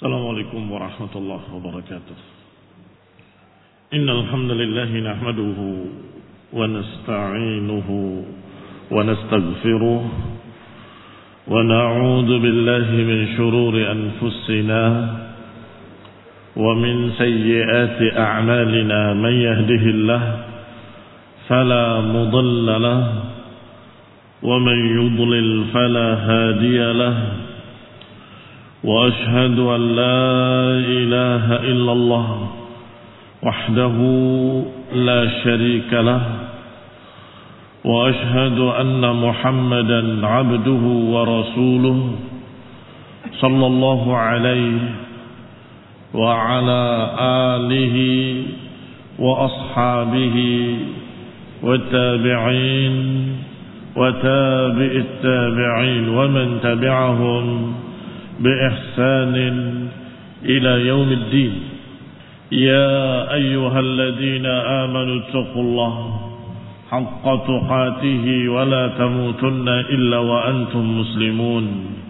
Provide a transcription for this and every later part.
السلام عليكم ورحمة الله وبركاته. إن الحمد لله نحمده ونستعينه ونستغفره ونعوذ بالله من شرور أنفسنا ومن سيئات أعمالنا. من يهده الله فلا مضل له ومن يضلل فلا هادي له. وأشهد أن لا إله إلا الله وحده لا شريك له. وأشهد أن محمدا عبده ورسوله صلى الله عليه وعلى آله وأصحابه والتابعين وتابع التابعين ومن تبعهم بإحسان إلى يوم الدين. يا أيها الذين آمنوا اتقوا الله حق تقاته ولا تموتن إلا وأنتم مسلمون.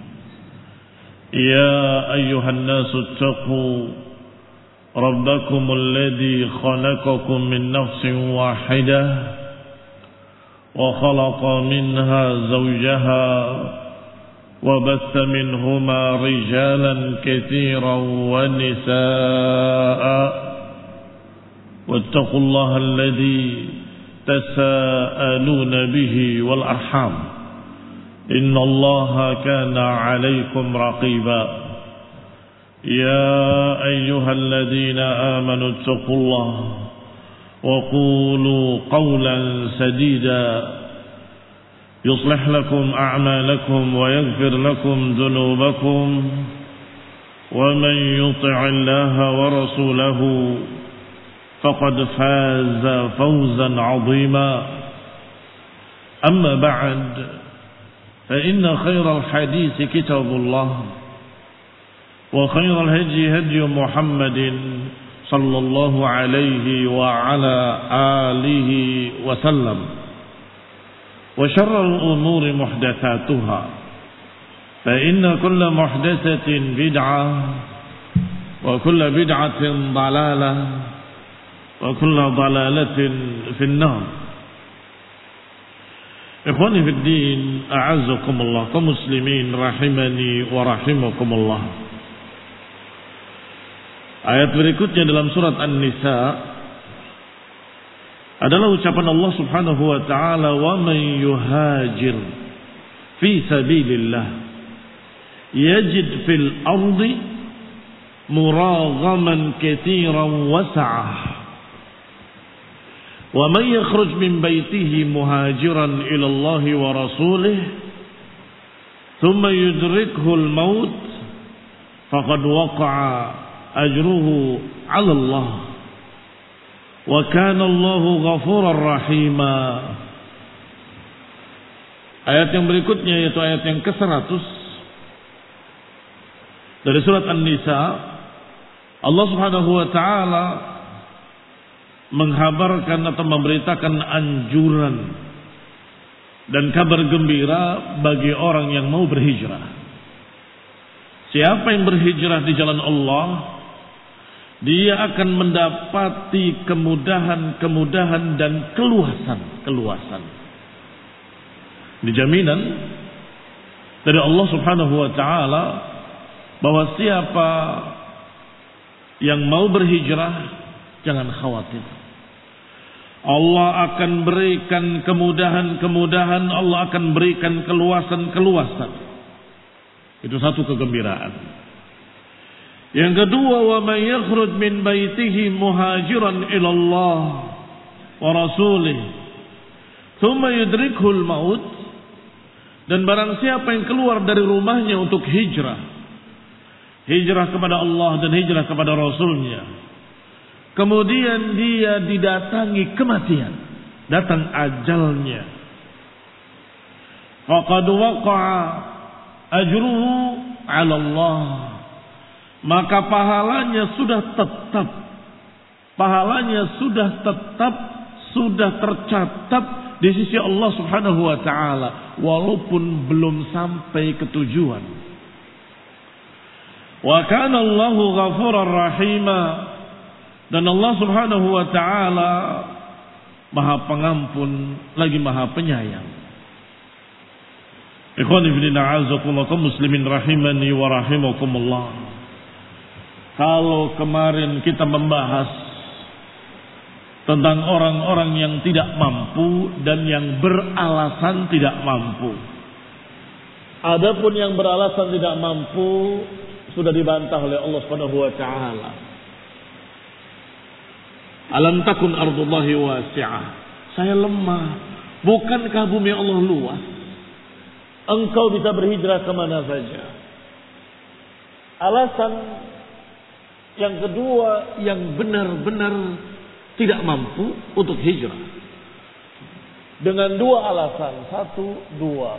يا أيها الناس اتقوا ربكم الذي خلقكم من نفس واحدة وخلق منها زوجها وبث منهما رجالا كثيرا ونساء. واتقوا الله الذي تساءلون به والأرحام إن الله كان عليكم رقيبا. يا أيها الذين آمنوا اتقوا الله وقولوا قولا سديدا يصلح لكم أعمالكم ويغفر لكم ذنوبكم ومن يطع الله ورسوله فقد فاز فوزا عظيما. أما بعد فإن خير الحديث كتاب الله وخير الهدي هدي محمد صلى الله عليه وعلى آله وسلم. وشر الأمور محدثاتها فإن كل محدثة بدعة وكل بدعة ضلالة وكل ضلالة في النار. إخواني في الدين أعزكم الله كمسلمين rahimani wa rahimakumullah. Ayat berikutnya dalam surat An-Nisa adalah ucapan Allah Subhanahu wa taala, wa man yuhajir fi sabilillah yajid fil ardi muraghaman katsiran was'ah wa man yakhruj min baytihi muhajiran ila Allah wa rasulih thumma yudrikhu al-maut faqad waqa'a ajruhu 'ala Allah wa kana Allahu ghafurar rahima. Ayat yang berikutnya yaitu ayat yang ke-100 dari surat An-Nisa. Allah Subhanahu wa taala menghabarkan atau memberitakan anjuran dan kabar gembira bagi orang yang mau berhijrah. Siapa yang berhijrah di jalan Allah, dia akan mendapati kemudahan-kemudahan dan keluasan. Dijaminan dari Allah Subhanahu wa taala bahwa siapa yang mau berhijrah jangan khawatir. Allah akan berikan kemudahan-kemudahan, Allah akan berikan keluasan-keluasan. Itu satu kegembiraan. Yang kedua, wa may yakhruj min baitihi muhajiran ila Allah wa rasulih thumma yudrikhul maut, dan barang siapa yang keluar dari rumahnya untuk hijrah kepada Allah dan hijrah kepada Rasulnya, kemudian dia didatangi kematian, datang ajalnya, faqad waqa'a ajruhu 'ala Allah, maka pahalanya sudah tercatat di sisi Allah Subhanahu wa taala walaupun belum sampai ke tujuan. Wa kana Allahu ghafurar rahima, dan Allah Subhanahu wa taala Maha Pengampun lagi Maha Penyayang. Ikhwani fillah a'azzakumullah kaum muslimin rahimani wa rahimakumullah. Kalau kemarin kita membahas tentang orang-orang yang tidak mampu dan yang beralasan tidak mampu. Adapun yang beralasan tidak mampu sudah dibantah oleh Allah Subhanahu wa taala. Alam takun ardullahi wasi'ah. Saya lemah. Bukankah bumi Allah luas? Engkau bisa berhijrah kemana saja. Alasan yang kedua yang benar-benar tidak mampu untuk hijrah. Dengan dua alasan. Satu, dua.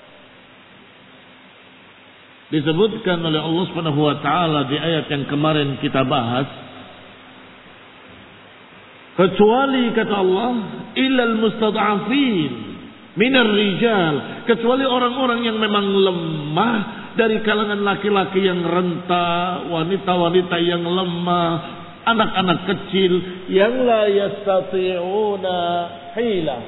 Disebutkan oleh Allah Subhanahu wa taala di ayat yang kemarin kita bahas. Kecuali kata Allah, illal mustad'afin minar rijal, kecuali orang-orang yang memang lemah dari kalangan laki-laki yang renta, wanita-wanita yang lemah, anak-anak kecil yang la yastati'una hila.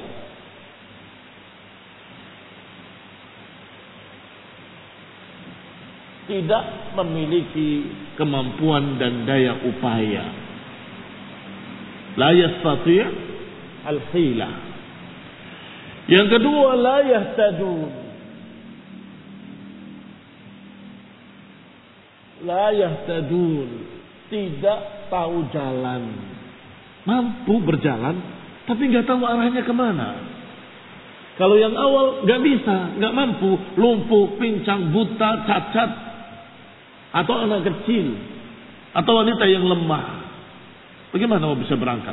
Tidak memiliki kemampuan dan daya upaya. La yastati' al-hila. Yang kedua, la yahtadun. La yahtadun, tidak tahu jalan. Mampu berjalan, tapi nggak tahu arahnya kemana. Kalau yang awal nggak bisa, nggak mampu, lumpuh, pincang, buta, cacat, atau anak kecil, atau wanita yang lemah. Bagaimana mau bisa berangkat?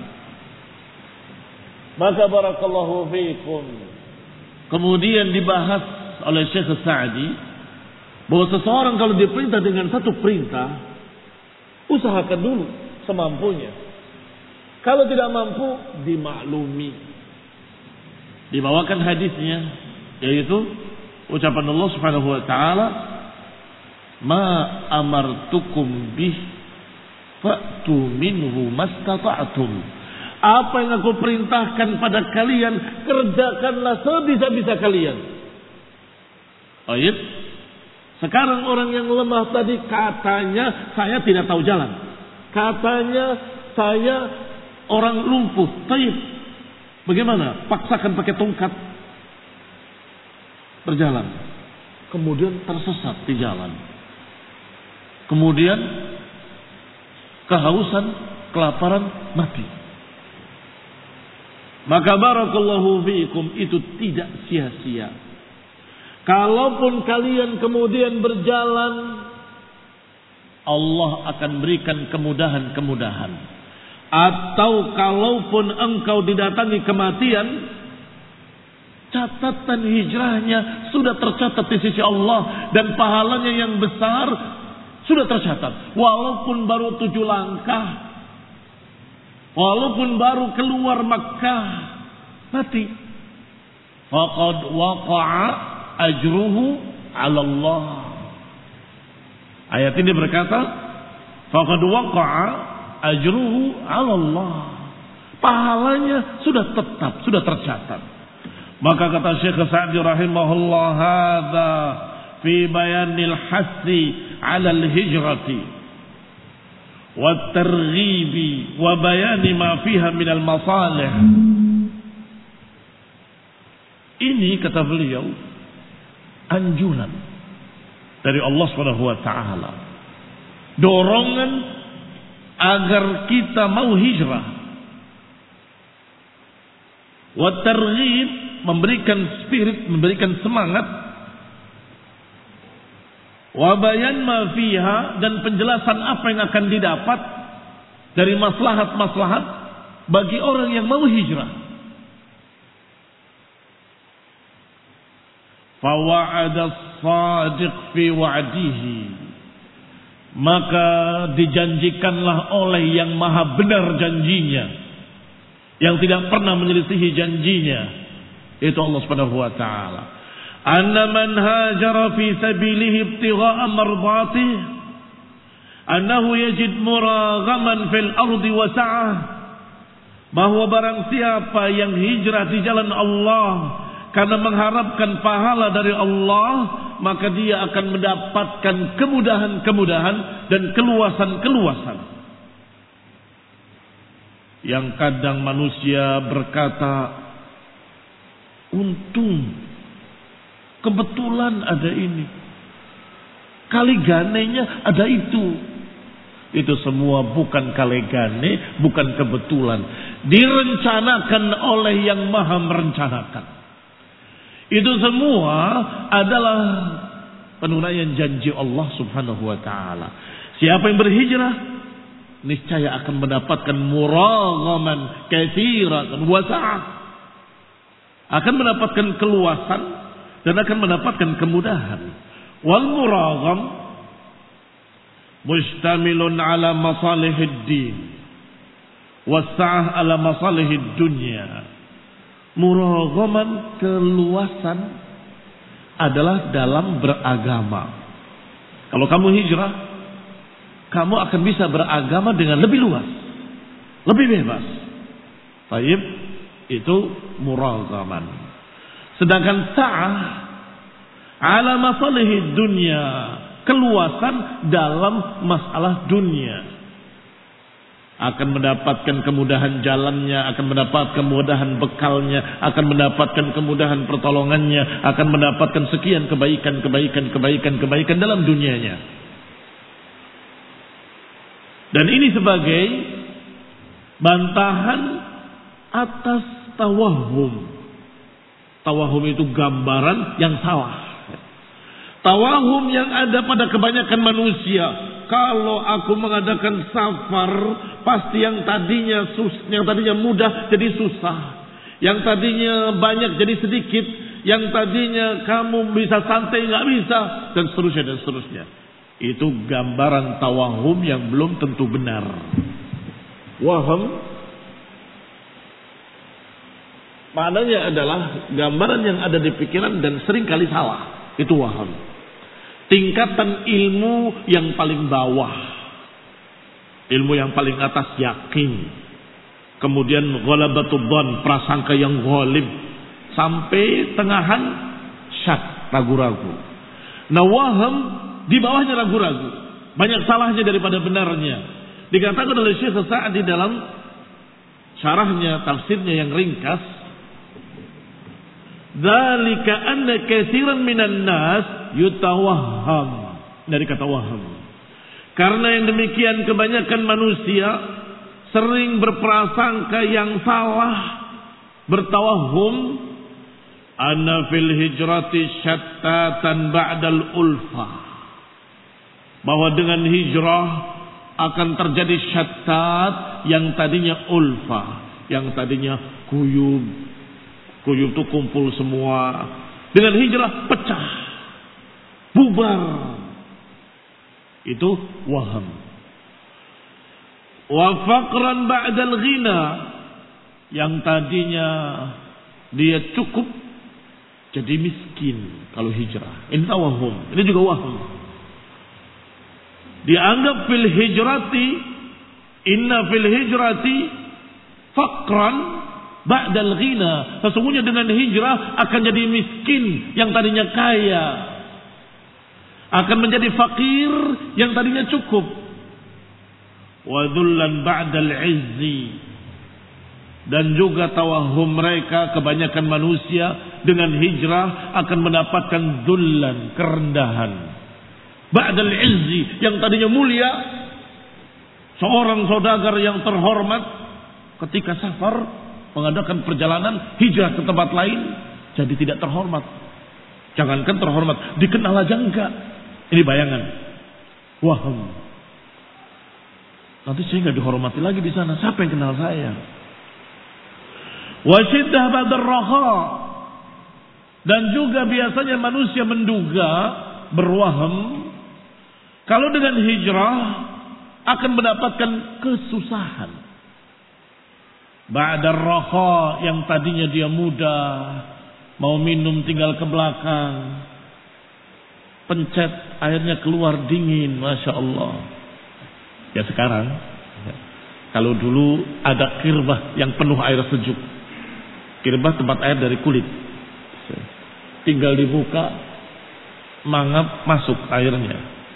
Maka barakallahu fiikum. Kemudian dibahas oleh Syekh Sa'di bahwa seseorang kalau diperintah dengan satu perintah, usahakan dulu semampunya. Kalau tidak mampu, dimaklumi. Dibawakan hadisnya, yaitu ucapan Allah Subhanahu wa taala, "Ma amartukum bih fa'tu minhu mastata'tum." Apa yang aku perintahkan pada kalian, kerjakanlah sebisa-bisa kalian. Baik. Sekarang orang yang lemah tadi katanya saya tidak tahu jalan. Katanya saya orang lumpuh. Baik. Bagaimana? Paksakan pakai tongkat. Berjalan. Kemudian tersesat di jalan. Kemudian kehausan, kelaparan, mati. Maka barakallahu fiikum, itu tidak sia-sia. Kalaupun kalian kemudian berjalan, Allah akan berikan kemudahan-kemudahan. Atau kalaupun engkau didatangi kematian, catatan hijrahnya sudah tercatat di sisi Allah, dan pahalanya yang besar sudah tercatat. Walaupun baru 7 langkah, walaupun baru keluar Makkah, mati. Faqad waqa'a ajruhu 'ala Allah. Ayat ini berkata, faqad waqa'a ajruhu 'ala Allah. Pahalanya sudah tetap, sudah tercatat. Maka kata Syekh Sa'di rahimahullah, hadza fi bayanil hassi 'ala al-hijrati wa targhibi wa bayani ma fiha min al-masalih. Ini kata beliau anjuran dari Allah Subhanahu wa taala, dorongan agar kita mau hijrah, wa targhib, memberikan spirit, memberikan semangat, wa bayan ma fiha, dan penjelasan apa yang akan didapat dari maslahat-maslahat bagi orang yang mau hijrah. Fa wa'ada as-sadiq fi wa'dihi, maka dijanjikanlah oleh yang maha benar janjinya, yang tidak pernah menyelisihi janjinya, itu Allah Subhanahu wa taala. Anna man hajara fi sabilihi ibtigha'a mardatih, annahu yajid muraghaman fil ardi wa sa'ah, bahwa barang siapa yang hijrah di jalan Allah karena mengharapkan pahala dari Allah, maka dia akan mendapatkan kemudahan-kemudahan dan keluasan-keluasan. Yang kadang manusia berkata, untung, kebetulan ada ini, kali ganenya ada itu. Itu semua bukan kali gane, bukan kebetulan. Direncanakan oleh yang maha merencanakan. Itu semua adalah penunaian janji Allah subhanahu wa ta'ala. Siapa yang berhijrah, niscaya akan mendapatkan muraghaman katsiratan wa sa'ah. Akan mendapatkan keluasan dan akan mendapatkan kemudahan. Wal muragham mustamilun ala masalihid din wasa'ah ala masalihid dunya. Muraghaman, keluasan adalah dalam beragama. Kalau kamu hijrah, kamu akan bisa beragama dengan lebih luas, lebih bebas. Baik, itu muraghaman. Sedangkan sa'ah ala masalihid dunya, keluasan dalam masalah dunia. Akan mendapatkan kemudahan jalannya, akan mendapatkan kemudahan bekalnya, akan mendapatkan kemudahan pertolongannya, akan mendapatkan sekian kebaikan dalam dunianya. Dan ini sebagai bantahan atas tawahum. Tawahum itu gambaran yang salah. Tawahum yang ada pada kebanyakan manusia. Kalau aku mengadakan safar, pasti yang tadinya mudah jadi susah, yang tadinya banyak jadi sedikit, yang tadinya kamu bisa santai nggak bisa, dan seterusnya. Itu gambaran tawahum yang belum tentu benar. Waham maknanya adalah gambaran yang ada di pikiran dan seringkali salah. Itu waham. Tingkatan ilmu yang paling bawah, ilmu yang paling atas yakin, kemudian ghalabatul dzan, prasangka yang ghalib, sampai tengahan syak, ragu-ragu. Nah, waham di bawahnya ragu-ragu, banyak salahnya daripada benarnya. Dikatakan oleh Syekh Sa'di dalam syarahnya, tafsirnya yang ringkas, dzalika anna katsiran minan nas yutawahham, dari kata waham. Karena yang demikian kebanyakan manusia sering berprasangka yang salah, bertawahum, anna fil hijrati syattatan ba'dal ulfah, bahwa dengan hijrah akan terjadi syattat, yang tadinya ulfah, yang tadinya kuyub itu kumpul semua, dengan hijrah pecah, bubar. Itu waham. Wa faqran ba'dal ghina, yang tadinya dia cukup jadi miskin kalau hijrah. Ini tawahum, ini juga waham. Dianggap fil hijrati, inna fil hijrati faqran ba'dal ghina, sesungguhnya dengan hijrah akan jadi miskin yang tadinya kaya, akan menjadi fakir yang tadinya cukup. Wa dhullan ba'dal izzi, dan juga tawahum mereka kebanyakan manusia dengan hijrah akan mendapatkan dhullan, kerendahan, ba'dal izzi, yang tadinya mulia. Seorang saudagar yang terhormat ketika safar mengadakan perjalanan hijrah ke tempat lain, jadi tidak terhormat. Jangankan terhormat, dikenal aja enggak. Ini bayangan. Waham. Nanti saya enggak dihormati lagi di sana. Siapa yang kenal saya? Wa syiddah ba'dar raha, dan juga biasanya manusia menduga, berwaham, kalau dengan hijrah akan mendapatkan kesusahan. Ba'dar raha, yang tadinya dia mudah, mau minum tinggal ke belakang, pencet airnya keluar dingin, Masya Allah. Ya sekarang, kalau dulu ada kirbah yang penuh air sejuk, kirbah tempat air dari kulit, tinggal dibuka, mangap masuk airnya.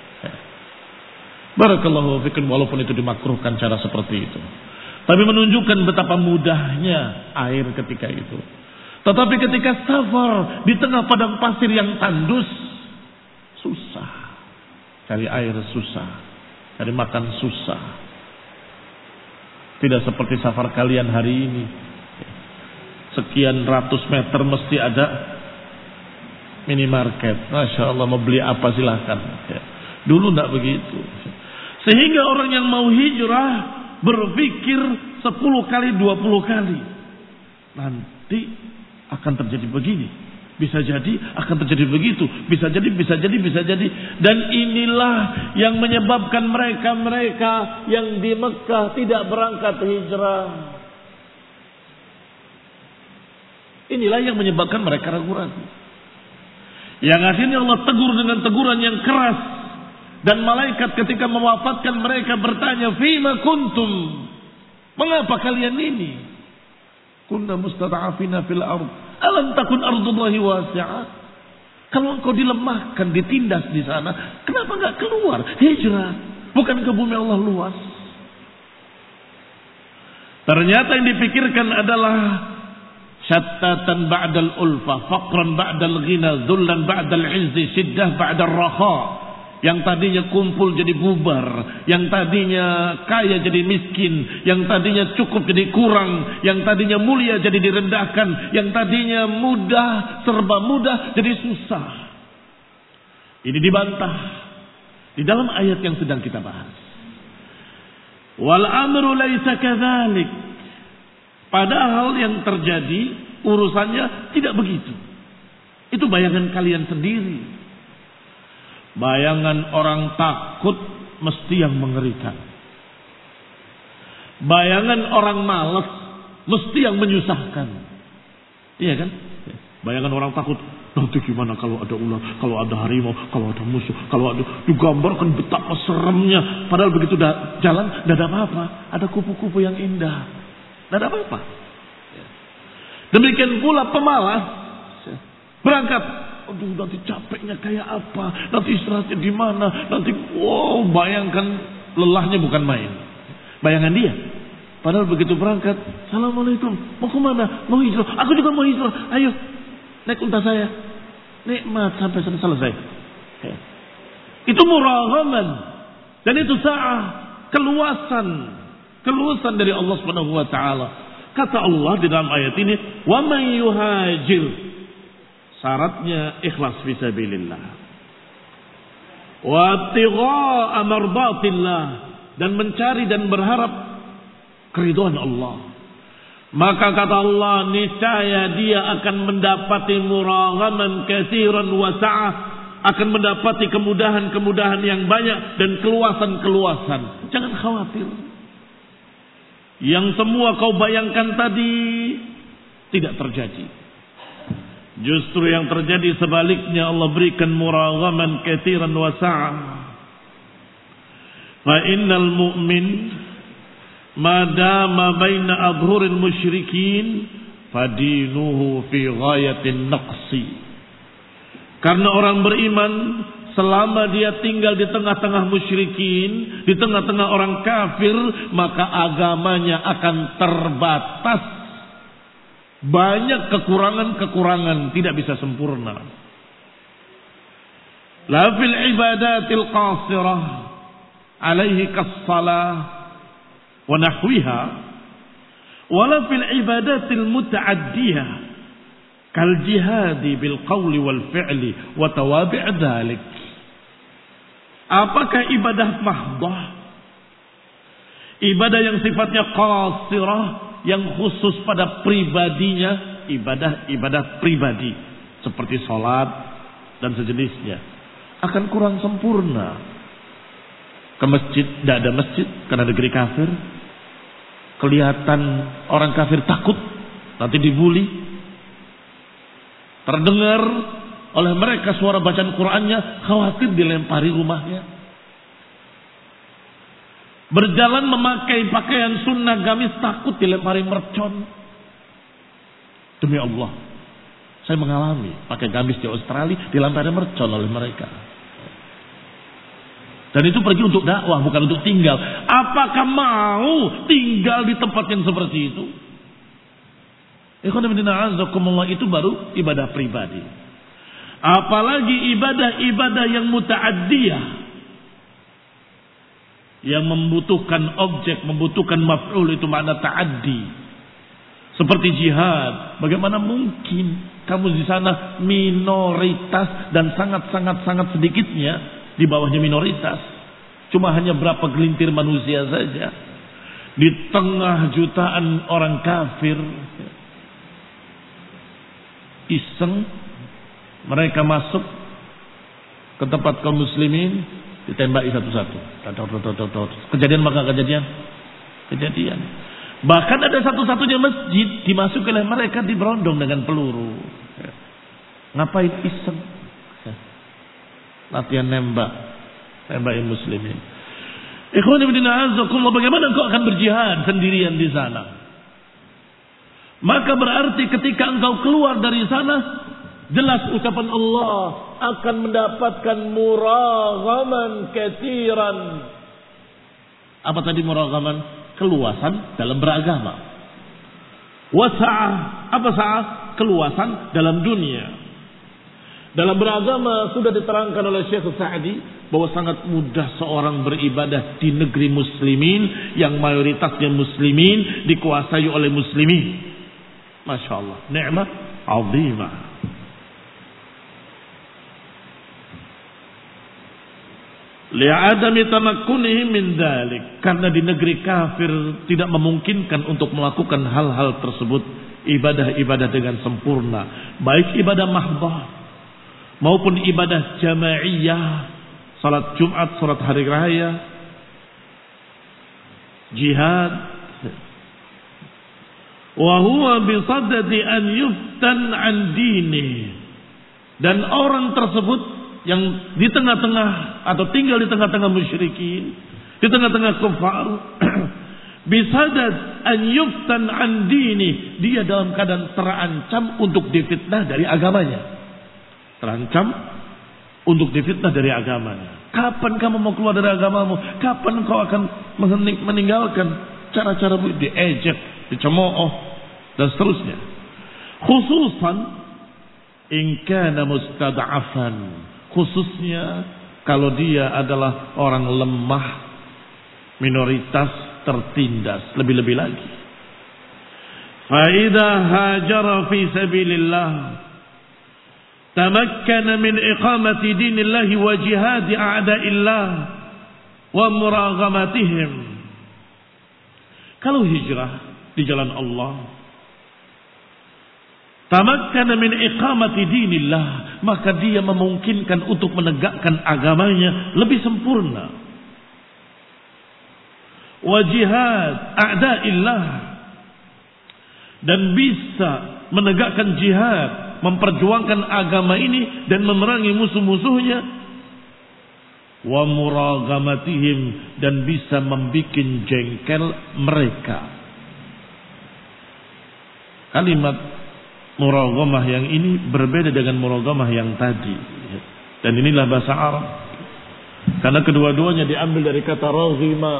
Barakallahu fikum, walaupun itu dimakruhkan cara seperti itu, tapi menunjukkan betapa mudahnya air ketika itu. Tetapi ketika safar di tengah padang pasir yang tandus, susah. Cari air susah, cari makan susah. Tidak seperti safar kalian hari ini. Sekian ratus meter mesti ada minimarket. Masya Allah, mau beli apa silahkan. Dulu tidak begitu. Sehingga orang yang mau hijrah berpikir 10 kali, 20 kali. Nanti akan terjadi begini. Bisa jadi akan terjadi begitu. Bisa jadi. Dan inilah yang menyebabkan mereka yang di Mekah tidak berangkat hijrah. Inilah yang menyebabkan mereka ragu-ragu. Yang akhirnya Allah tegur dengan teguran yang keras. Dan malaikat ketika mewafatkan mereka bertanya, "Fima kuntum?" Mengapa kalian ini? Kunna mustad'afina fil ard. Alam takun ardullahi wasi'ah. Kalau engkau dilemahkan, ditindas di sana, kenapa enggak keluar? Hijrah. Bukankah bumi Allah luas? Ternyata yang dipikirkan adalah syattatan ba'dal ulfa, faqran ba'dal ghina, dhullan ba'dal izzi, syiddah ba'dal raha. Yang tadinya kumpul jadi bubar, yang tadinya kaya jadi miskin, yang tadinya cukup jadi kurang, yang tadinya mulia jadi direndahkan, yang tadinya mudah, serba mudah jadi susah. Ini dibantah di dalam ayat yang sedang kita bahas. Wal amru laisa kadzalik. Padahal yang terjadi urusannya tidak begitu. Itu bayangan kalian sendiri. Bayangan orang takut mesti yang mengerikan. Bayangan orang malas mesti yang menyusahkan. Iya kan? Bayangan orang takut, nanti gimana kalau ada ular, kalau ada harimau, kalau ada musuh, kalau ada, digambarkan betapa seremnya. Padahal begitu jalan, tidak ada apa-apa. Ada kupu-kupu yang indah, tidak ada apa-apa. Demikian pula pemalas berangkat. Aduh, nanti capeknya kayak apa, nanti istirahatnya di mana, nanti wow, bayangkan lelahnya bukan main. Bayangan dia. Padahal begitu berangkat, assalamualaikum, mau kemana? Mau hijrah? Aku juga mau hijrah. Ayo, naik unta saya. Nikmat sampai selesai. Itu muraghaman. Dan itu sa'ah, keluasan dari Allah Subhanahu wa taala. Kata Allah di dalam ayat ini, "Wa may yuhajir." Syaratnya ikhlas fisabilillah. Wa ibtigha'a mardatillah, dan mencari dan berharap keridhaan Allah. Maka kata Allah, niscaya dia akan mendapati muraghaman katsiran wa sa'ah, akan mendapati kemudahan-kemudahan yang banyak dan keluasan-keluasan. Jangan khawatir. Yang semua kau bayangkan tadi tidak terjadi. Justru yang terjadi sebaliknya, Allah berikan muraghaman katsiran wa sa'ah. Fa innal mu'min ma dama baina adhuril musyrikin fadinuhu fi ghayatin naqsi. Karena orang beriman selama dia tinggal di tengah-tengah musyrikin, di tengah-tengah orang kafir, maka agamanya akan terbatas. Banyak kekurangan-kekurangan, tidak bisa sempurna. La fil ibadatil qasirah alaihi kas-salah wa nahwiha, wala fil ibadatil muta'addiyah kal jihadi bil qawli wal fi'li wa tawabi' dzalik. Apakah ibadah mahdah, ibadah yang sifatnya qasirah, yang khusus pada pribadinya, ibadah pribadi seperti sholat dan sejenisnya, akan kurang sempurna. Ke masjid, tidak ada masjid karena negeri kafir. Kelihatan orang kafir takut nanti dibuli. Terdengar oleh mereka suara bacaan Qur'annya, khawatir dilempari rumahnya. Berjalan memakai pakaian sunnah gamis takut dilempari mercon. Demi Allah, saya mengalami pakai gamis di Australia dilempari mercon oleh mereka. Dan itu pergi untuk dakwah, bukan untuk tinggal. Apakah mau tinggal di tempat yang seperti itu? Itu baru ibadah pribadi. Apalagi ibadah-ibadah yang muta'addiyah, yang membutuhkan objek, membutuhkan maf'ul, itu makna ta'addi. Seperti jihad. Bagaimana mungkin kamu di sana minoritas dan sangat sedikitnya di bawahnya minoritas. Cuma hanya berapa gelintir manusia saja. Di tengah jutaan orang kafir. Iseng mereka masuk ke tempat kaum muslimin, ditembaki satu-satu. Kejadian. Bahkan ada satu-satunya masjid dimasuki oleh mereka, diberondong dengan peluru. Ngapain iseng? Latihan nembakin muslimin. Ikhwan fillah a'azzakumullah, bagaimana engkau akan berjihad sendirian di sana? Maka berarti ketika engkau keluar dari sana, jelas ucapan Allah akan mendapatkan muraghaman katsiran. Apa tadi muraghaman? Keluasan dalam beragama. Wasa'ah. Apa sa'ah? Keluasan dalam dunia. Dalam beragama sudah diterangkan oleh Syekh Sa'di bahwa sangat mudah seorang beribadah di negeri muslimin yang mayoritasnya muslimin, dikuasai oleh muslimin. Masya Allah, ni'mah azimah. Li'adami tamakkunihim min dzalik, karena di negeri kafir tidak memungkinkan untuk melakukan hal-hal tersebut, ibadah-ibadah dengan sempurna, baik ibadah mahdhah maupun ibadah jamaiyah, salat Jumat, salat hari raya, jihad. Wa huwa bisaddati an yuftan an dini, dan orang tersebut yang di tengah-tengah atau tinggal di tengah-tengah musyrikin, di tengah-tengah kufar, bisadat an yuftan an dini, dia dalam keadaan terancam untuk difitnah dari agamanya. Terancam untuk difitnah dari agamanya. Kapan kamu mau keluar dari agamamu? Kapan kau akan meninggalkan cara-cara diejek, dicemooh dan seterusnya. Khususan in kana mustad'afan, khususnya kalau dia adalah orang lemah, minoritas, tertindas, lebih-lebih lagi. Fa idza hajara fi sabilillah tamakkana min iqamati dinillahi wa jihadi a'da'illah wa muraghamatihim. Kalau hijrah di jalan Allah, tamakkana min iqamati dinillah, maka dia memungkinkan untuk menegakkan agamanya lebih sempurna. Wa jihad a'da'illah, dan bisa menegakkan jihad, memperjuangkan agama ini dan memerangi musuh-musuhnya. Wa muraghamatihim, dan bisa membuat jengkel mereka. Kalimat muraghamah yang ini berbeda dengan muraghamah yang tadi, dan inilah bahasa Arab, karena kedua-duanya diambil dari kata raghima.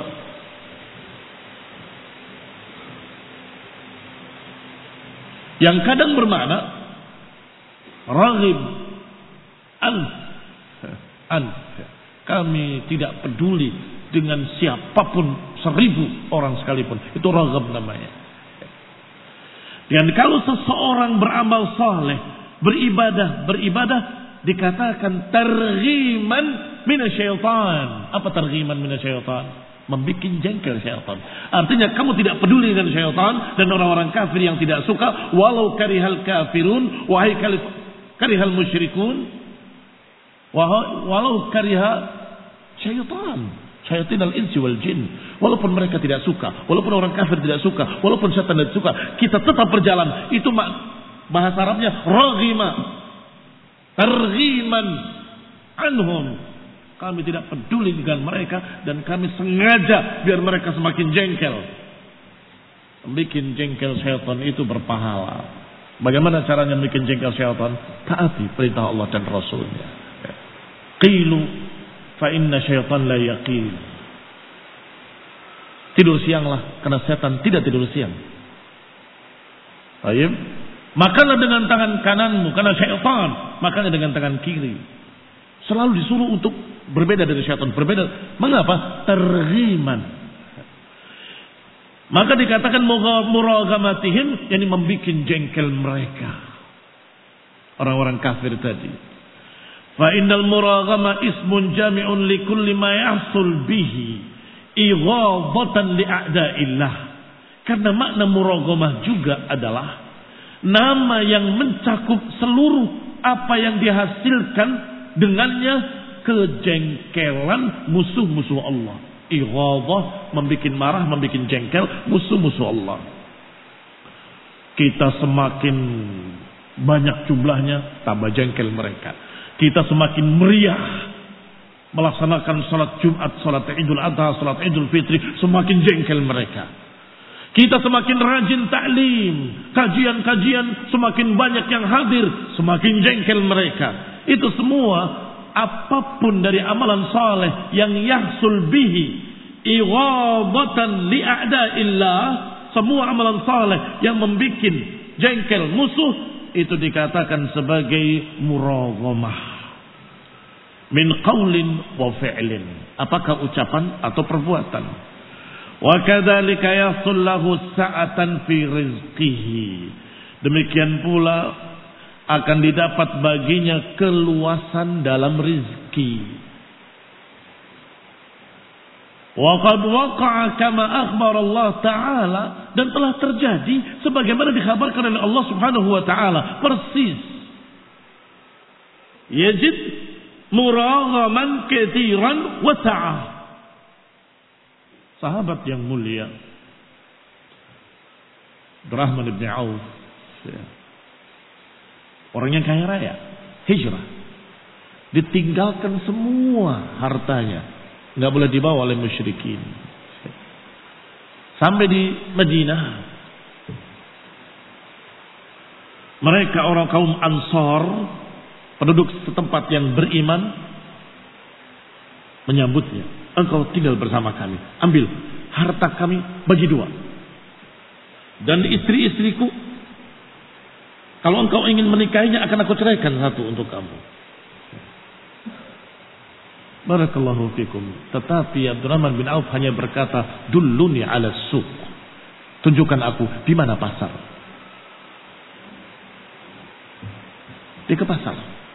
Yang kadang bermakna raghib, kami tidak peduli dengan siapapun, 1000 orang sekalipun, itu raghab namanya. Dan kalau seseorang beramal saleh, beribadah dikatakan targhiman minasyaitan. Apa targhiman minasyaitan? Membuat jengkel syaitan. Artinya kamu tidak peduli dengan syaitan dan orang-orang kafir yang tidak suka, walau karihal kafirun, wahai karihal musyrikun, walau kariha syaitan al-insi wal jin, walaupun mereka tidak suka, walaupun orang kafir tidak suka, walaupun syaitan tidak suka, kita tetap berjalan. Itu bahasa Arabnya raghima, targhiman anhum. Kami tidak peduli dengan mereka dan kami sengaja biar mereka semakin jengkel. Bikin jengkel syaitan itu berpahala. Bagaimana caranya bikin jengkel syaitan? Taati perintah Allah dan Rasulnya. Qilu fa inna syaitan la yaqil. Tidur sianglah karena setan tidak tidur siang. Baik. Makanlah dengan tangan kananmu karena syaitan makannya dengan tangan kiri. Selalu disuruh untuk berbeda dari syaitan. Berbeda. Mengapa? Terghiman. Maka dikatakan muragamatihim, yakni membuat jengkel mereka. Orang-orang kafir tadi. Fa innal muragama ismun jami'un li kulli ma yahsul bihi ighadatan li a'da'illah. Karena makna muragamah juga adalah nama yang mencakup seluruh apa yang dihasilkan dengannya kejengkelan musuh-musuh Allah. Ighadah, membuat marah, membuat jengkel musuh-musuh Allah. Kita semakin banyak jumlahnya, tambah jengkel mereka. Kita semakin meriah melaksanakan salat Jumat, salat Idul Adha, salat Idul Fitri, semakin jengkel mereka. Kita semakin rajin taklim, kajian-kajian semakin banyak yang hadir, semakin jengkel mereka. Itu semua apapun dari amalan saleh yang yahsul bihi ighadatan li a'da'illah, semua amalan saleh yang membuat jengkel musuh itu dikatakan sebagai muraghamah min qaulin wa fi'lin, apakah ucapan atau perbuatan. Wa kadzalika yahsul lahu sa'atan fi rizqihi, demikian pula akan didapat baginya keluasan dalam rizki. Wa qad waqa'a kama akhbar Allah Ta'ala, dan telah terjadi sebagaimana dikhabarkan oleh Allah Subhanahu wa taala persis. Yajid muraghaman katsiran wa ta'ah. Sahabat yang mulia Abdurrahman bin Auf, orang yang kaya raya, hijrah, ditinggalkan semua hartanya, nggak boleh dibawa oleh musyrikin. Sampai di Madinah, mereka orang kaum Ansar, penduduk setempat yang beriman, menyambutnya. Engkau tinggal bersama kami, ambil harta kami bagi dua, dan istri-istriku, kalau engkau ingin menikahinya akan aku ceraikan satu untuk kamu. Barakallahu fikum. Tetapi Abdurrahman bin Auf hanya berkata, dulluni ala suq, tunjukkan aku di mana pasar. Dia ke pasar,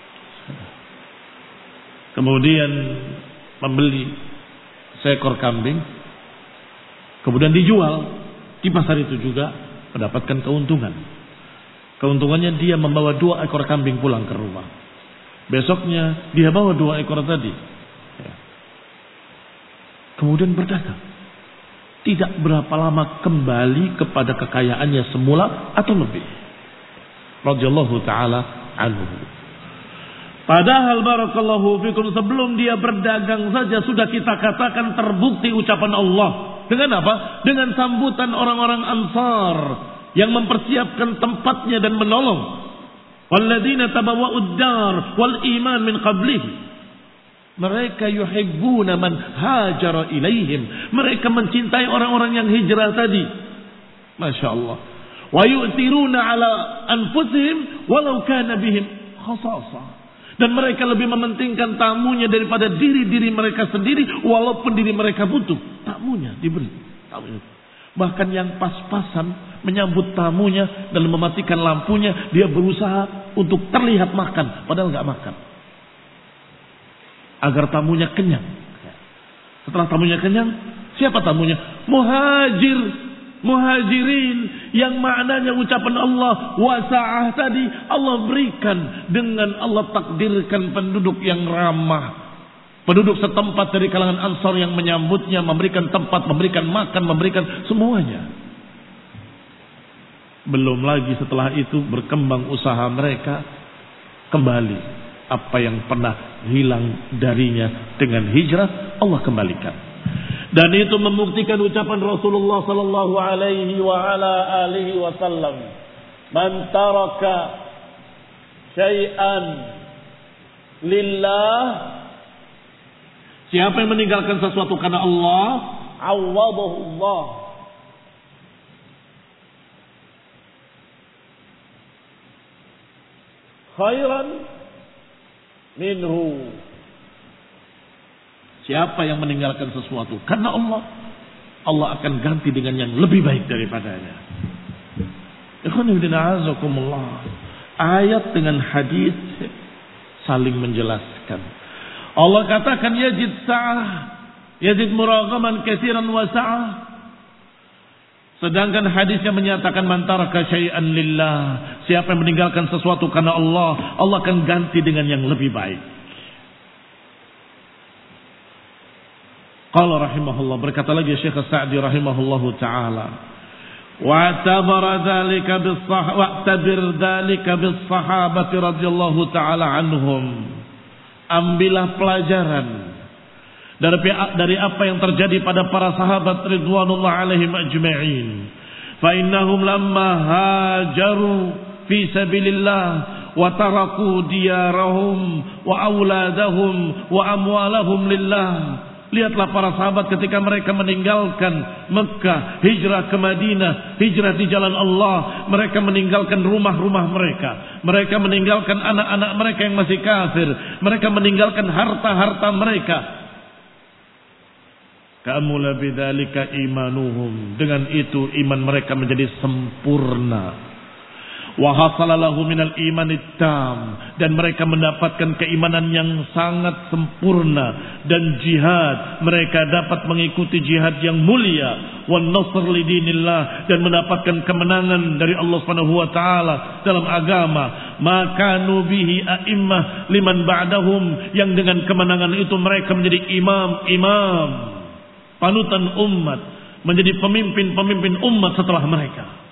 kemudian membeli seekor kambing, kemudian dijual di pasar itu juga, mendapatkan keuntungan. Keuntungannya dia membawa 2 ekor kambing pulang ke rumah. Besoknya dia bawa 2 ekor tadi. Kemudian berdagang. Tidak berapa lama kembali kepada kekayaannya semula atau lebih. Radhiyallahu ta'ala anhu. Padahal barakallahu fikum, sebelum dia berdagang saja sudah kita katakan terbukti ucapan Allah. Dengan apa? Dengan sambutan orang-orang Ansar yang mempersiapkan tempatnya dan menolong. Walladzina tabawwa'ud dar wal iman min qablihi. Mereka yuhibbuna man hajara ilaihim. Mereka mencintai orang-orang yang hijrah tadi. Masya Allah. Wa yu'thiruna ala anfusihim walau kana bihim khasasah. Dan mereka lebih mementingkan tamunya daripada diri-diri mereka sendiri, walaupun diri mereka butuh. Tamunya diberi. Tamunya. Bahkan yang pas-pasan menyambut tamunya dan mematikan lampunya, dia berusaha untuk terlihat makan, padahal nggak makan. Agar tamunya kenyang. Setelah tamunya kenyang, siapa tamunya? Muhajirin, yang maknanya ucapan Allah wasa'ah tadi Allah berikan dengan Allah takdirkan penduduk yang ramah, penduduk setempat dari kalangan Ansar yang menyambutnya, memberikan tempat, memberikan makan, memberikan semuanya. Belum lagi setelah itu berkembang usaha mereka kembali Apa yang pernah hilang darinya dengan hijrah, Allah kembalikan. Dan itu membuktikan ucapan Rasulullah sallallahu alaihi wa ala alihi wasallam, "Man taraka syai'an lillah," siapa yang meninggalkan sesuatu karena Allah, awadahu Allah khairan minhu. Siapa yang meninggalkan sesuatu karena Allah, Allah akan ganti dengan yang lebih baik daripadanya. Ikhwan fillah azakumullah. Ayat dengan hadis saling menjelaskan. Allah katakan yajid sa'ah, yajid muraghaman katsiran wa sa'ah. Sedangkan hadisnya menyatakan man taraka syai'an lillah, siapa yang meninggalkan sesuatu karena Allah, Allah akan ganti dengan yang lebih baik. Qala rahimahullah, berkata lagi Syekh Sa'di rahimahullahu taala, wa'tabara dzalika bis-sahabati radhiyallahu taala anhum. Ambillah pelajaran dari apa yang terjadi pada para sahabat ridwanullah alaihim ajma'in. Fa innahum lamma hajaru fi sabilillah wa taraku diyarahum wa auladahum wa amwalahum lillah. Lihatlah para sahabat ketika mereka meninggalkan Mekah, hijrah ke Madinah, hijrah di jalan Allah. Mereka meninggalkan rumah-rumah mereka. Mereka meninggalkan anak-anak mereka yang masih kafir. Mereka meninggalkan harta-harta mereka. Kamula bidzalika imanuhum. Dengan itu iman mereka menjadi sempurna. Wa hasala lahu minal imanit tam, dan mereka mendapatkan keimanan yang sangat sempurna, dan jihad mereka dapat mengikuti jihad yang mulia, wan nasr lidinillah, dan mendapatkan kemenangan dari Allah Subhanahu wa taala dalam agama. Maka nubihi a'immah liman ba'dahum, yang dengan kemenangan itu mereka menjadi imam-imam, panutan umat, menjadi pemimpin-pemimpin umat setelah mereka.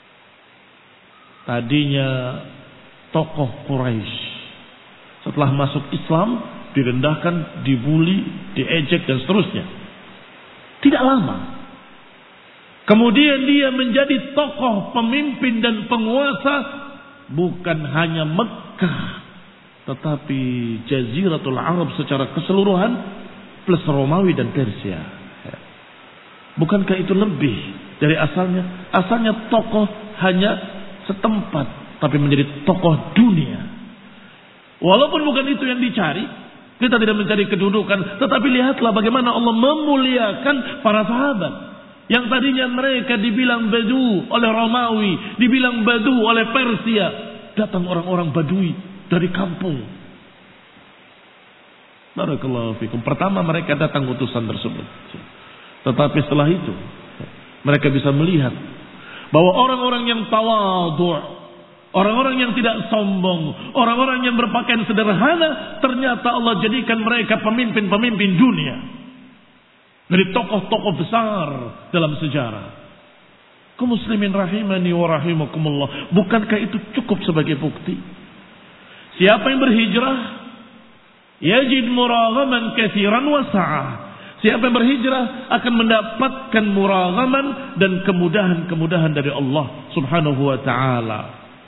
Tadinya tokoh Quraisy, setelah masuk Islam direndahkan, dibuli, diejek dan seterusnya. Tidak lama kemudian dia menjadi tokoh pemimpin dan penguasa, bukan hanya Mekah tetapi Jaziratul Arab secara keseluruhan plus Romawi dan Persia. Bukankah itu lebih dari asalnya? Asalnya tokoh hanya setempat, tapi menjadi tokoh dunia. Walaupun bukan itu yang dicari, kita tidak mencari kedudukan, tetapi lihatlah bagaimana Allah memuliakan para sahabat. Yang tadinya mereka dibilang Badu oleh Romawi, dibilang Badu oleh Persia, datang orang-orang Badui dari kampung. Barakallahu fikum. Pertama mereka datang utusan tersebut, tetapi setelah itu mereka bisa melihat bahwa orang-orang yang tawadhu', orang-orang yang tidak sombong, orang-orang yang berpakaian sederhana, ternyata Allah jadikan mereka pemimpin-pemimpin dunia. Dari tokoh-tokoh besar dalam sejarah. Kaum muslimin rahimani wa rahimakumullah, bukankah itu cukup sebagai bukti? Siapa yang berhijrah yajid muraghaman katsiran wa sa'ah. Siapa yang berhijrah akan mendapatkan muraghaman dan kemudahan-kemudahan dari Allah Subhanahu wa taala.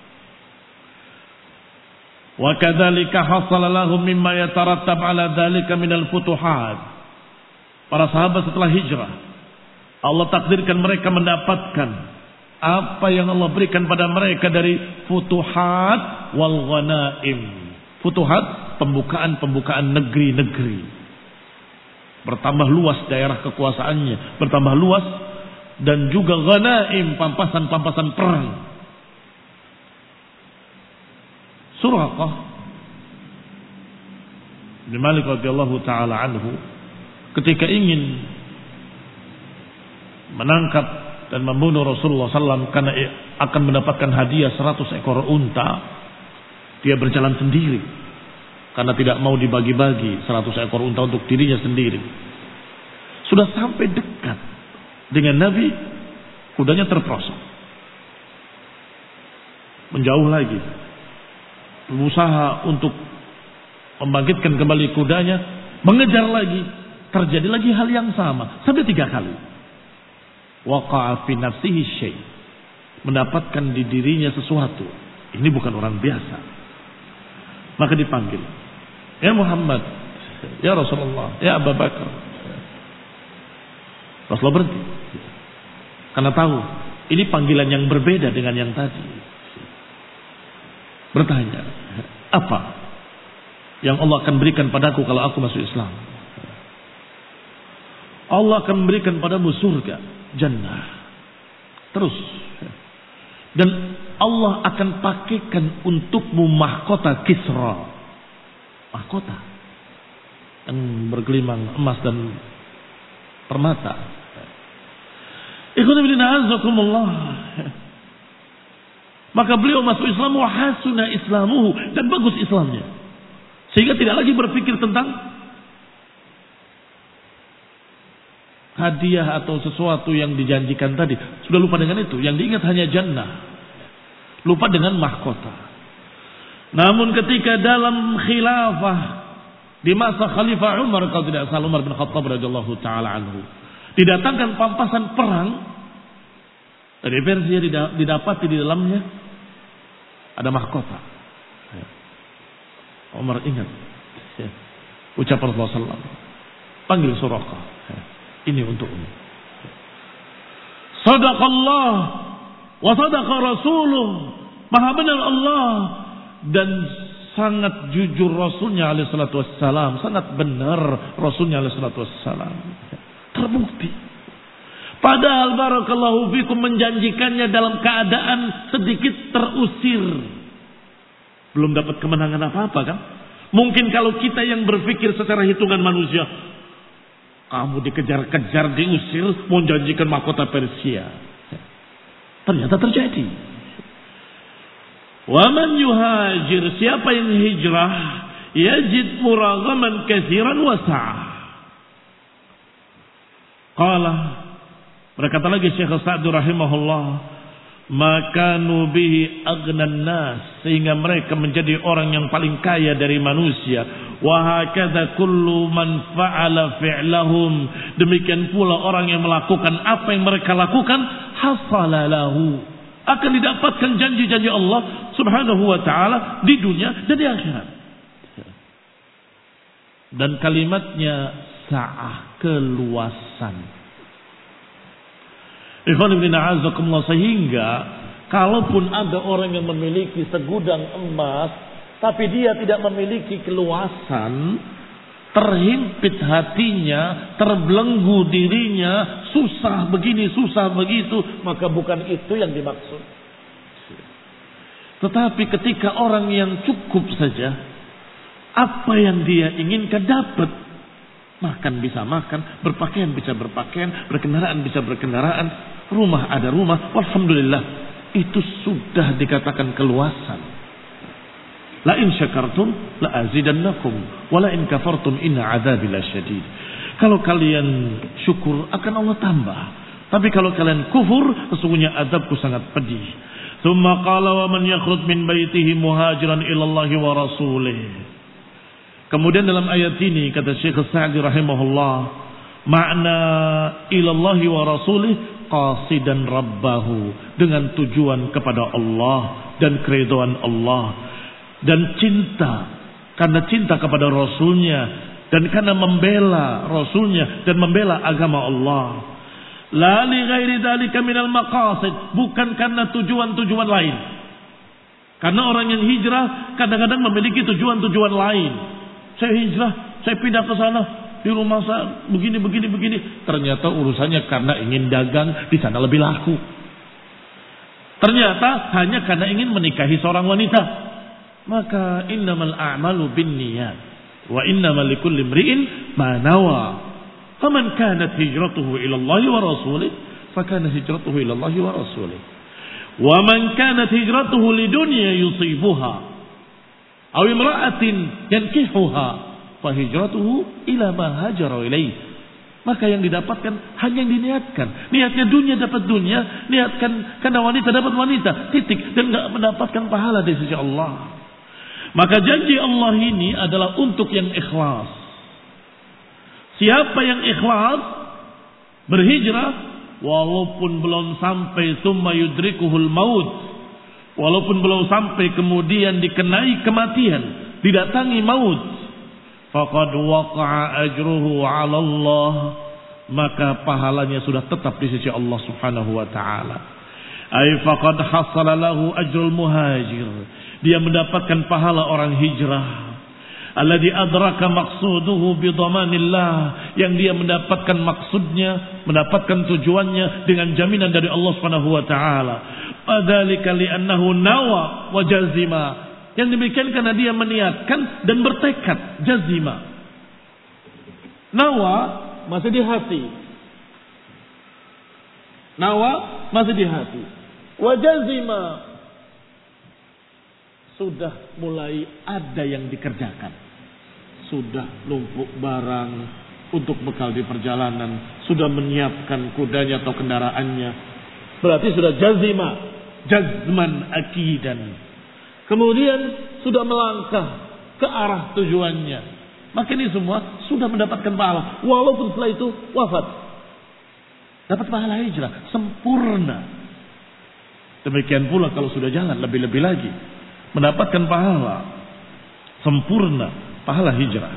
Wa kadzalika hasala lahum mimma yatarattab ala dzalika minal futuhat. Para sahabat setelah hijrah, Allah takdirkan mereka mendapatkan apa yang Allah berikan pada mereka dari futuhat wal ghanaim. Futuhat, pembukaan negeri-negeri. Bertambah luas daerah kekuasaannya, bertambah luas, dan juga ghanaim, pampasan-pampasan perang. Suraqah bin Malik radhiyallahu taala anhu ketika ingin menangkap dan membunuh Rasulullah SAW karena akan mendapatkan hadiah 100 ekor unta, dia berjalan sendiri. Karena tidak mau dibagi-bagi 100 ekor unta untuk dirinya sendiri. Sudah sampai dekat dengan Nabi, kudanya terprosok. Menjauh lagi. Berusaha untuk membangkitkan kembali kudanya, mengejar lagi, terjadi lagi hal yang sama sampai 3 kali. Waqa'a fi nafsihi syai', mendapatkan di dirinya sesuatu. Ini bukan orang biasa. Maka dipanggil, ya Muhammad, ya Rasulullah, ya Abu Bakar. Rasulullah berhenti karena tahu ini panggilan yang berbeda dengan yang tadi. Bertanya, apa yang Allah akan berikan padaku kalau aku masuk Islam? Allah akan memberikan padamu surga, jannah. Terus. Dan Allah akan pakaikan untukmu mahkota Kisra. Mahkota yang bergelimang emas dan permata. Ikhwan fillah azakumullah. Maka beliau masuk Islam wa hasuna islamuhu, dan bagus Islamnya. Sehingga tidak lagi berpikir tentang hadiah atau sesuatu yang dijanjikan tadi. Sudah lupa dengan itu. Yang diingat hanya jannah. Lupa dengan mahkota. Namun ketika dalam khilafah di masa Khalifah Umar, kalau tidak salah Umar bin Khattab radhiyallahu taala anhu, didatangkan pampasan perang dari Persia, didapati di dalamnya ada mahkota. Umar ingat ucapan Rasulullah SAW. Panggil Suraqah. Ini untukmu. Sadaqallah wa sadaqa rasuluh. Maha benar Allah dan sangat jujur Rasulnya alaihi salatu wassalam. Sangat benar Rasulnya alaihi salatu wassalam. Terbukti. Padahal barakallahu fikum menjanjikannya dalam keadaan sedikit terusir. Belum dapat kemenangan apa-apa kan? Mungkin kalau kita yang berpikir secara hitungan manusia, kamu dikejar-kejar, diusir, menjanjikan mahkota Persia. Ternyata terjadi. Wa man yuhajir, siapa yang hijrah, yajid muraghaman katsiran wa sa'ah. Qala, berkata lagi Syekh Sa'di rahimahullah, maka nubihi agnan nas, sehingga mereka menjadi orang yang paling kaya dari manusia. Wa hakadha kullu man fa'ala fi'lahum, demikian pula orang yang melakukan apa yang mereka lakukan, hasala lahu, akan didapatkan janji-janji Allah Subhanahu wa taala di dunia dan di akhirat. Dan kalimatnya sa'ah, keluasan. Ikhwan ibn a'azakumullah, sehingga kalaupun ada orang yang memiliki segudang emas tapi dia tidak memiliki keluasan, terhimpit hatinya, terbelenggu dirinya, susah begini, susah begitu, maka bukan itu yang dimaksud. Tetapi ketika orang yang cukup saja, apa yang dia inginkan dapat. Makan bisa makan, berpakaian bisa berpakaian, berkendaraan bisa berkendaraan, rumah ada rumah, alhamdulillah. Itu sudah dikatakan keluasan. La in syakartum la azidannakum wa la in kafartum inna adzabi lasyadid. Kalau kalian syukur akan Allah tambah, tapi kalau kalian kufur sesungguhnya azabku sangat pedih. Tsumma qala wa man yakhruj min baitihi muhajiran ila Allah wa rasulih. Kemudian dalam ayat ini kata Syekh Sa'di rahimahullah, makna ilallahi wa rasulih qasidan rabbahu, dengan tujuan kepada Allah dan keridhaan Allah, dan cinta, karena cinta kepada Rasulnya dan karena membela Rasulnya dan membela agama Allah. La li ghairi dzalika minal maqasid, bukan karena tujuan-tujuan lain. Karena orang yang hijrah kadang-kadang memiliki tujuan-tujuan lain. Saya hijrah, saya pindah ke sana, di rumah saya begini. Ternyata urusannya karena ingin dagang di sana lebih laku. Ternyata hanya karena ingin menikahi seorang wanita. Maka innamal a'malu binniyat wa innamal likulli imri'in ma nawa. Faman kanat hijratuhu ila Allah wa rasulih, fakana hijratuhu ila Allah wa rasulih. Wa man kanat hijratuhu lidunya yusibuha aw imra'atin yankihuha fa hijratuhu ila ma hajara ilaih. Maka yang didapatkan hanya yang diniatkan. Niatnya dunia dapat dunia, niatkan karena wanita dapat wanita, titik, dan enggak mendapatkan pahala dari sisi Allah. Maka janji Allah ini adalah untuk yang ikhlas. Siapa yang ikhlas berhijrah walaupun belum sampai tsumma yudrikuhul maut, walaupun belum sampai kemudian dikenai kematian, didatangi maut, faqad waqa'a ajruhu 'ala Allah, maka pahalanya sudah tetap di sisi Allah Subhanahu wa taala. Ai faqad hasala lahu ajrul muhajir, dia mendapatkan pahala orang hijrah. Alladhi adraka maqsuduhu bi dhamanillah, yang dia mendapatkan maksudnya, mendapatkan tujuannya dengan jaminan dari Allah Subhanahu wa taala. Adzalika li'annahu nawa wa jazima, yang demikian karena dia meniatkan dan bertekad. Jazima, nawa masih di hati, nawa masih di hati, wa jazima sudah mulai ada yang dikerjakan, sudah numpuk barang untuk bekal di perjalanan, sudah menyiapkan kudanya atau kendaraannya, berarti sudah jazima, jazman akidan. Kemudian sudah melangkah ke arah tujuannya, maka ini semua sudah mendapatkan pahala, walaupun setelah itu wafat, dapat pahala hijrah sempurna. Demikian pula kalau sudah jalan, lebih-lebih lagi mendapatkan pahala sempurna, pahala hijrah.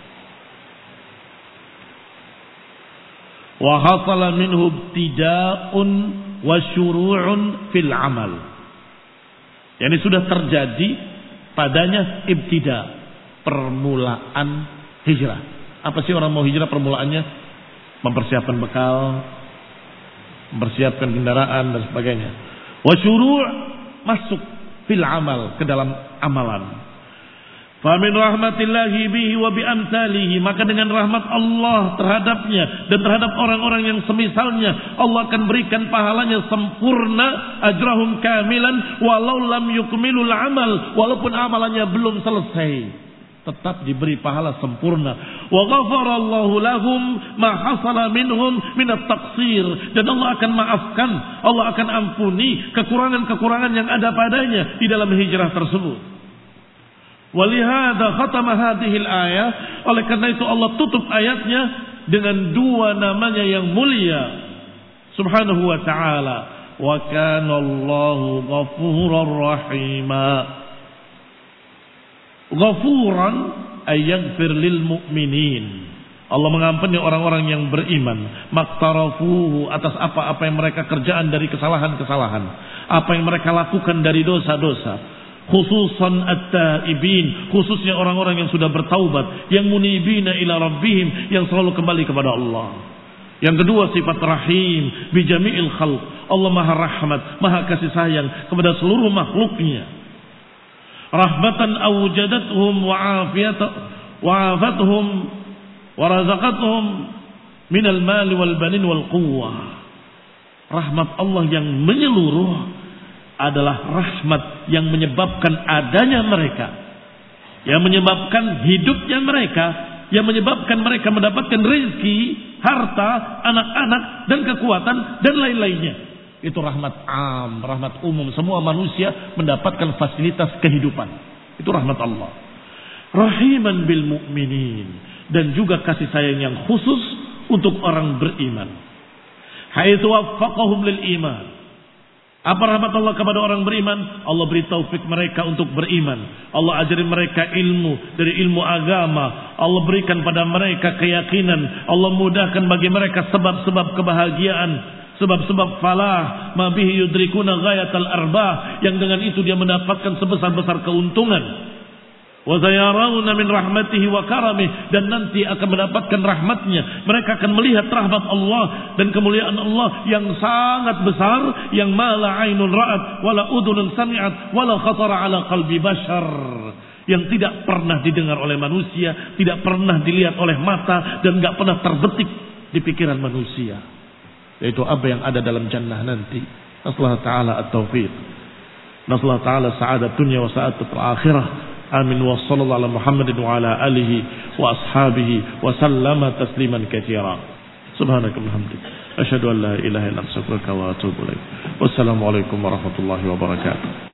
Wa hasala minhu ibtida'un wa syuru'un fil amal, yani sudah terjadi padanya ibtida, permulaan hijrah. Apa sih orang mau hijrah permulaannya? Mempersiapkan bekal, mempersiapkan kendaraan dan sebagainya. Wa syuru' masuk fil amal, ke dalam amalan. Fa min rahmatillahi bihi wa bi amsalihi, maka dengan rahmat Allah terhadapnya dan terhadap orang-orang yang semisalnya, Allah akan berikan pahalanya sempurna, ajrahum kamilan walau lam yukmilul amal, walaupun amalannya belum selesai, tetap diberi pahala sempurna. Wa ghafarallahu lahum ma hasala minhum min at-taqsir, dan Allah akan maafkan, Allah akan ampuni kekurangan-kekurangan yang ada padanya di dalam hijrah tersebut. Walihada khatama hadhil ayah, oleh karena itu Allah tutup ayatnya dengan dua namanya yang mulia Subhanahu wa ta'ala. Wa kana Allahu ghafurar rahima. Ghafuran ay yaghfir lil mu'minin, Allah mengampuni orang-orang yang beriman, maktarafuhu, atas apa-apa yang mereka kerjaan dari kesalahan-kesalahan, apa yang mereka lakukan dari dosa-dosa. Khususan at-taibin, khususnya orang-orang yang sudah bertaubat, yang munibina ila rabbihim, yang selalu kembali kepada Allah. Yang kedua, sifat rahim bi jami'il khalq, Allah maha rahmat, maha kasih sayang kepada seluruh makhluknya. Rahmatan awjadathum wa afatuhum wa razaqatuhum minal mali wal banin wal quwwah. Rahmat Allah yang menyeluruh adalah rahmat yang menyebabkan adanya mereka, yang menyebabkan hidupnya mereka, yang menyebabkan mereka mendapatkan rezeki, harta, anak-anak, dan kekuatan, dan lain-lainnya. Itu rahmat am, rahmat umum. Semua manusia mendapatkan fasilitas kehidupan. Itu rahmat Allah. Rahiman bil mu'minin, dan juga kasih sayang yang khusus untuk orang beriman. Haitsu waffaqahum lil iman. Apa rahmat Allah kepada orang beriman? Allah beri taufik mereka untuk beriman. Allah ajari mereka ilmu dari ilmu agama. Allah berikan pada mereka keyakinan. Allah mudahkan bagi mereka sebab-sebab kebahagiaan, sebab-sebab falah, ma bihi yudrikuna ghayatal arbah, yang dengan itu dia mendapatkan sebesar-besar keuntungan. Wa sayarawna min rahmatihi wa karamih, dan nanti akan mendapatkan rahmatnya. Mereka akan melihat rahmat Allah dan kemuliaan Allah yang sangat besar, yang ma la ainun ra'at wala udhunun sami'at wala khatara ala qalbi bashar, yang tidak pernah didengar oleh manusia, tidak pernah dilihat oleh mata, dan enggak pernah terbetik di pikiran manusia, yaitu apa yang ada dalam jannah nanti. Nasallahu ta'ala at-taufiq, nasallahu ta'ala sa'adat dunya wa sa'adat al-akhirah. Amin. Wa sallallahu ala Muhammadin wa ala alihi wa ashabihi wa sallama tasliman katsira. Subhanakallahumma hamdika asyhadu an la ilaha illa anta astaghfiruka wa atubu ilaik. Wassalamu alaikum warahmatullahi wabarakatuh.